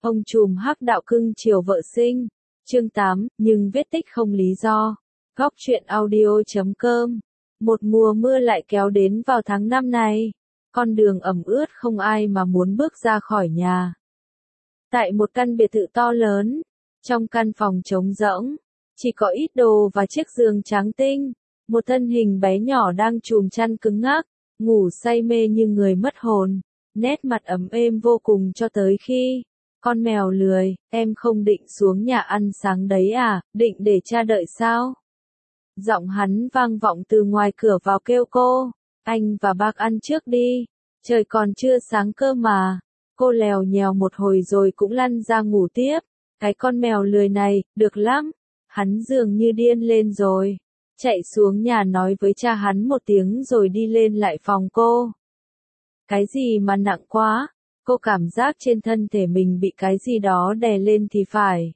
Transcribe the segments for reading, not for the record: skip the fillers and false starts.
Ông trùm hắc đạo cưng chiều vợ sinh. Chương 8, nhưng viết tích không lý do. Góc truyện audio.com. Một mùa mưa lại kéo đến vào tháng 5 này. Con đường ẩm ướt không ai mà muốn bước ra khỏi nhà. Tại một căn biệt thự to lớn, trong căn phòng trống rỗng, chỉ có ít đồ và chiếc giường trắng tinh. Một thân hình bé nhỏ đang chùm chăn cứng ngắc, ngủ say mê như người mất hồn. Nét mặt ấm êm vô cùng cho tới khi con mèo lười, em không định xuống nhà ăn sáng đấy à, định để cha đợi sao? Giọng hắn vang vọng từ ngoài cửa vào kêu cô, anh và bác ăn trước đi, trời còn chưa sáng cơ mà. Cô lèo nhèo một hồi rồi cũng lăn ra ngủ tiếp, cái con mèo lười này, được lắm. Hắn dường như điên lên rồi, chạy xuống nhà nói với cha hắn một tiếng rồi đi lên lại phòng cô. Cái gì mà nặng quá? Cô cảm giác trên thân thể mình bị cái gì đó đè lên thì phải.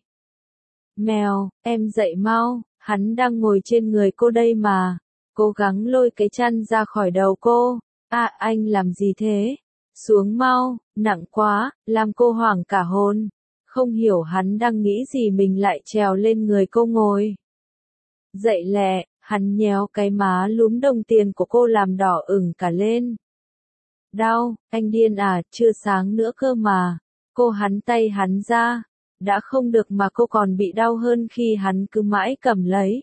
Mèo, em dậy mau, hắn đang ngồi trên người cô đây mà. Cố gắng lôi cái chăn ra khỏi đầu cô. À, anh làm gì thế? Xuống mau, nặng quá, làm cô hoảng cả hồn. Không hiểu hắn đang nghĩ gì mình lại trèo lên người cô ngồi. Dậy lẹ, hắn nhéo cái má lúm đồng tiền của cô làm đỏ ửng cả lên. Đau, anh điên à, chưa sáng nữa cơ mà. Cô hắn tay hắn ra. Đã không được mà cô còn bị đau hơn khi hắn cứ mãi cầm lấy.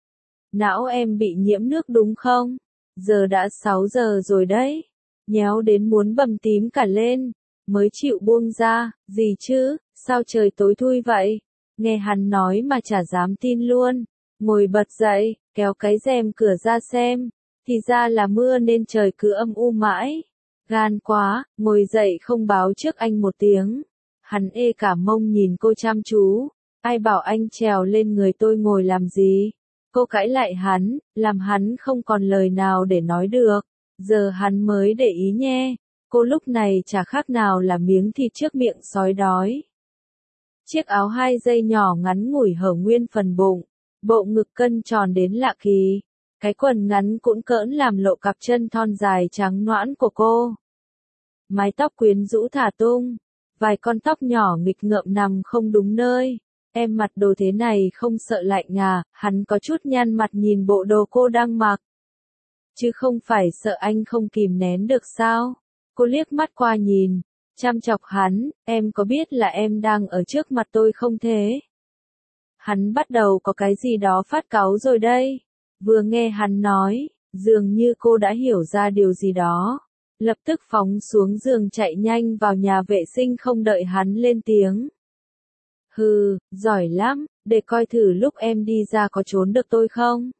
Não em bị nhiễm nước đúng không? Giờ đã 6 giờ rồi đấy. Nhéo đến muốn bầm tím cả lên. Mới chịu buông ra, gì chứ, sao trời tối thui vậy? Nghe hắn nói mà chả dám tin luôn. Ngồi bật dậy, kéo cái rèm cửa ra xem. Thì ra là mưa nên trời cứ âm u mãi. Gan quá, ngồi dậy không báo trước anh một tiếng. Hắn ê cả mông nhìn cô chăm chú. Ai bảo anh trèo lên người tôi ngồi làm gì? Cô cãi lại hắn, làm hắn không còn lời nào để nói được. Giờ hắn mới để ý nhé. Cô lúc này chả khác nào là miếng thịt trước miệng sói đói. Chiếc áo 2 dây nhỏ ngắn ngủi hở nguyên phần bụng. Bộ ngực cân tròn đến lạ kỳ. Cái quần ngắn cũng cỡn làm lộ cặp chân thon dài trắng nõn của cô. Mái tóc quyến rũ thả tung. Vài con tóc nhỏ nghịch ngợm nằm không đúng nơi. Em mặc đồ thế này không sợ lạnh à? Hắn có chút nhăn mặt nhìn bộ đồ cô đang mặc. Chứ không phải sợ anh không kìm nén được sao? Cô liếc mắt qua nhìn, chăm chọc hắn, em có biết là em đang ở trước mặt tôi không thế? Hắn bắt đầu có cái gì đó phát cáu rồi đây. Vừa nghe hắn nói, dường như cô đã hiểu ra điều gì đó. Lập tức phóng xuống giường chạy nhanh vào nhà vệ sinh không đợi hắn lên tiếng. Hừ, giỏi lắm, để coi thử lúc em đi ra có trốn được tôi không?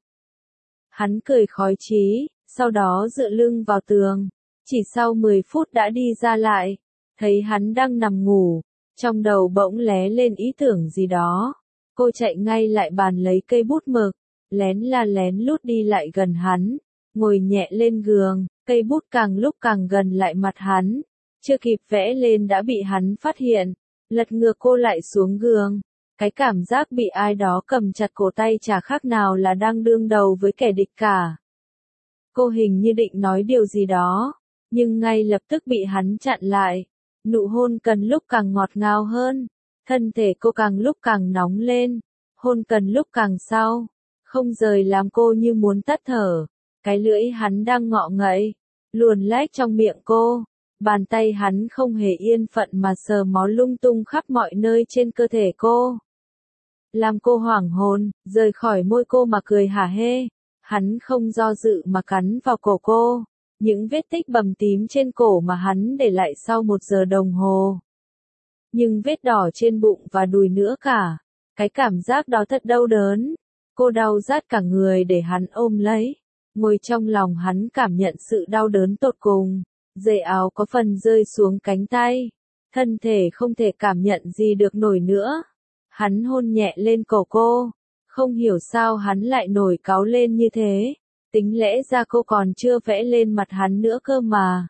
Hắn cười khói chí, sau đó dựa lưng vào tường. Chỉ sau 10 phút đã đi ra lại, thấy hắn đang nằm ngủ, trong đầu bỗng lé lên ý tưởng gì đó. Cô chạy ngay lại bàn lấy cây bút mực, lén la lén lút đi lại gần hắn, ngồi nhẹ lên giường, cây bút càng lúc càng gần lại mặt hắn. Chưa kịp vẽ lên đã bị hắn phát hiện, lật ngược cô lại xuống giường. Cái cảm giác bị ai đó cầm chặt cổ tay chả khác nào là đang đương đầu với kẻ địch cả. Cô hình như định nói điều gì đó, nhưng ngay lập tức bị hắn chặn lại. Nụ hôn cần lúc càng ngọt ngào hơn, thân thể cô càng lúc càng nóng lên, hôn cần lúc càng sau, không rời làm cô như muốn tắt thở. Cái lưỡi hắn đang ngọ ngậy, luồn lách trong miệng cô, bàn tay hắn không hề yên phận mà sờ mó lung tung khắp mọi nơi trên cơ thể cô. Làm cô hoảng hồn, rời khỏi môi cô mà cười hả hê. Hắn không do dự mà cắn vào cổ cô. Những vết tích bầm tím trên cổ mà hắn để lại sau 1 giờ đồng hồ. Nhưng vết đỏ trên bụng và đùi nữa cả. Cái cảm giác đó thật đau đớn. Cô đau rát cả người để hắn ôm lấy. Ngồi trong lòng hắn cảm nhận sự đau đớn tột cùng. Dây áo có phần rơi xuống cánh tay. Thân thể không thể cảm nhận gì được nổi nữa. Hắn hôn nhẹ lên cổ cô. Không hiểu sao hắn lại nổi cáu lên như thế. Tính lẽ ra cô còn chưa vẽ lên mặt hắn nữa cơ mà.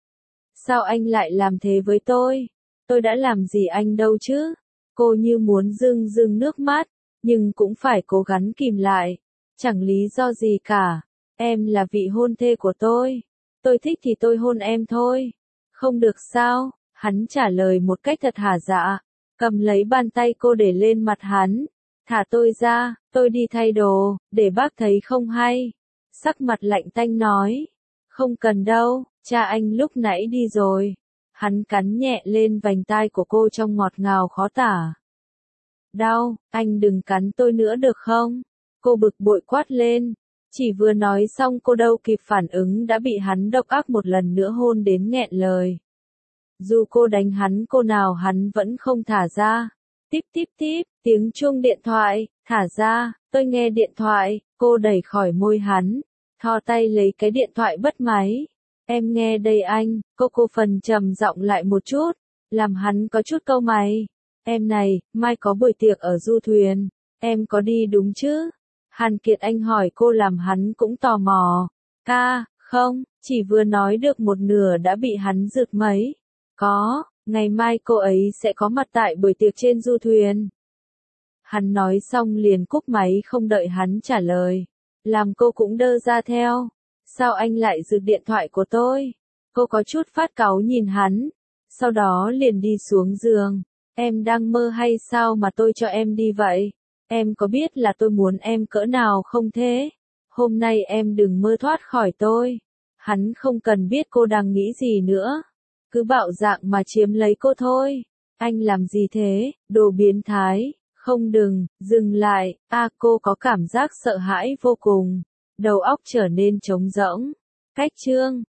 Sao anh lại làm thế với tôi? Tôi đã làm gì anh đâu chứ? Cô như muốn rưng rưng nước mắt, nhưng cũng phải cố gắng kìm lại. Chẳng lý do gì cả. Em là vị hôn thê của tôi. Tôi thích thì tôi hôn em thôi. Không được sao? Hắn trả lời một cách thật hả dạ. cầm lấy bàn tay cô để lên mặt hắn. Thả tôi ra, tôi đi thay đồ, để bác thấy không hay. Sắc mặt lạnh tanh nói. Không cần đâu, cha anh lúc nãy đi rồi. Hắn cắn nhẹ lên vành tai của cô trong ngọt ngào khó tả. Đau, anh đừng cắn tôi nữa được không? Cô bực bội quát lên. Chỉ vừa nói xong cô đâu kịp phản ứng đã bị hắn độc ác một lần nữa hôn đến nghẹn lời. Dù cô đánh hắn cô nào hắn vẫn không thả ra. Típ típ típ, tiếng chuông điện thoại, thả ra, tôi nghe điện thoại, cô đẩy khỏi môi hắn, thò tay lấy cái điện thoại bắt máy. Em nghe đây anh, cô phần trầm giọng lại một chút, làm hắn có chút cau mày. Em này, mai có buổi tiệc ở du thuyền, em có đi đúng chứ? Hàn Kiệt Anh hỏi cô làm hắn cũng tò mò. Không, chỉ vừa nói được một nửa đã bị hắn rực mấy. Có, ngày mai cô ấy sẽ có mặt tại buổi tiệc trên du thuyền. Hắn nói xong liền cúp máy không đợi hắn trả lời. Làm cô cũng đơ ra theo. Sao anh lại rực điện thoại của tôi? Cô có chút phát cáu nhìn hắn. Sau đó liền đi xuống giường. Em đang mơ hay sao mà tôi cho em đi vậy? Em có biết là tôi muốn em cỡ nào không thế? Hôm nay em đừng mơ thoát khỏi tôi. Hắn không cần biết cô đang nghĩ gì nữa. Cứ bạo dạn mà chiếm lấy cô thôi. Anh làm gì thế, đồ biến thái? Không dừng lại. Cô có cảm giác sợ hãi vô cùng. Đầu óc trở nên trống rỗng. Cách chương